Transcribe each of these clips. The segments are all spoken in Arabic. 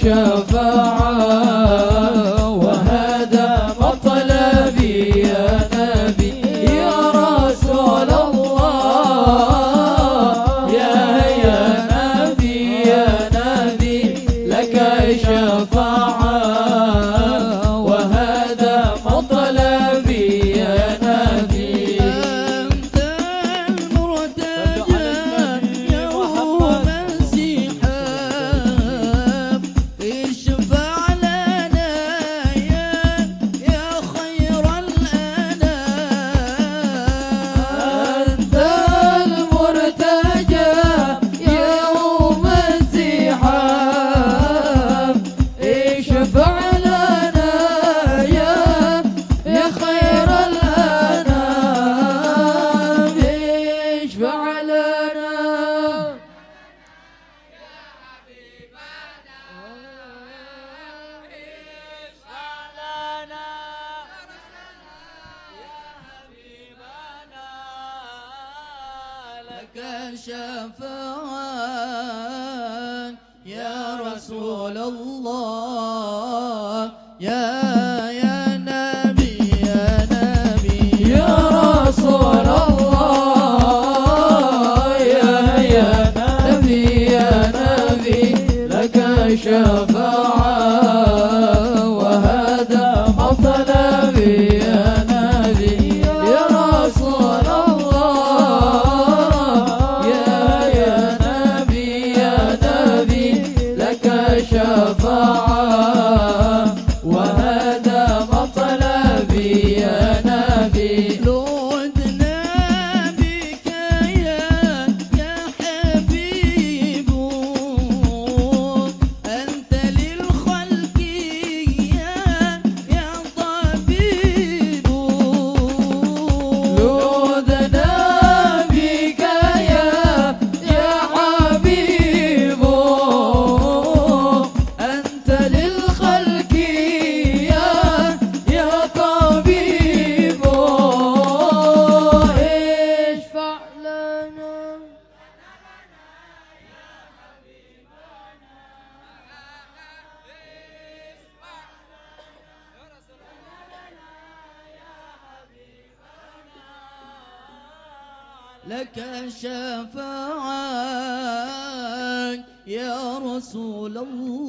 شفاعة وهذا مطلبي يا نبي يا رسول الله يا نبي لك شفاعة وهذا مطلبي يا نبي أنت المرتجى يوم الزحام اشفع لنا يا خير الأنام أنت المرتجى يوم الزحام اشفع لنا يا خير الأنام اشفع لنا لك شفاعة يا رسول الله يا نبي يا رسول الله يا نبي لك شفاعة وهذا مطلبي يا نبي يا رسول الله يا نبي لك شفاعة وهذا مطلبي يا نبي لودنا بك يا حبيب أنت للخلق يا طبيب لودنا بك يا حبيب أنت للخلق يا طبيب اشفع لنا لك شفاعة يا رسول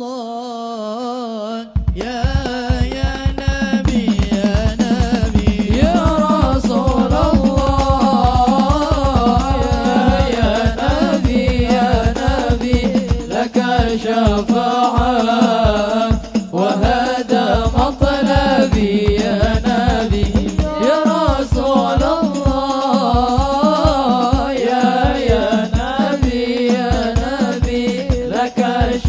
الله يا نبي يا رسول الله يا نبي لك شفاعة وهذا مطلبي يا نبي يا رسول الله يا نبي لك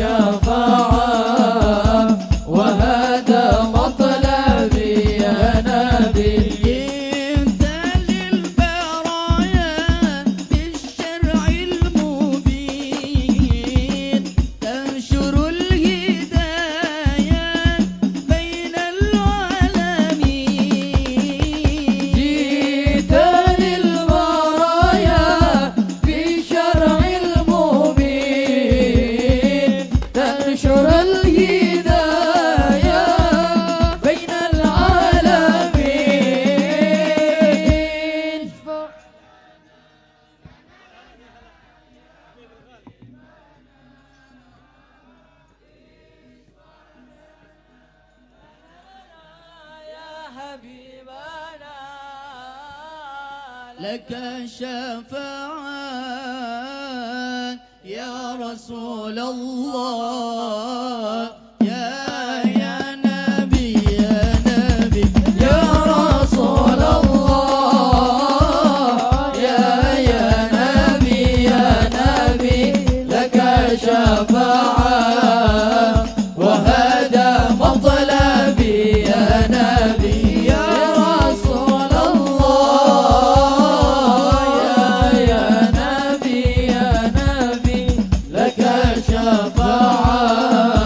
شفاعة وهذا مطلبي يا نبي جئت للبرايا بالشرع المبين تنشر الهداية بين العالمين جئت للبرايا بشرع المبين تنشر الهداية بين العالمين يا حبيبنا لك شفاعة يا رسول الله يا نبي يا رسول الله يا نبي لك شفاعة وهذا مطلبي يا نبي يا رسول الله يا نبي لك شفاعة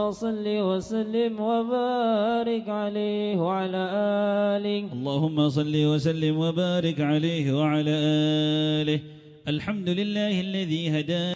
صل وسلم وبارك عليه وعلى آله. اللهم صل وسلم وبارك عليه وعلى آله. الحمد لله الذي هدانا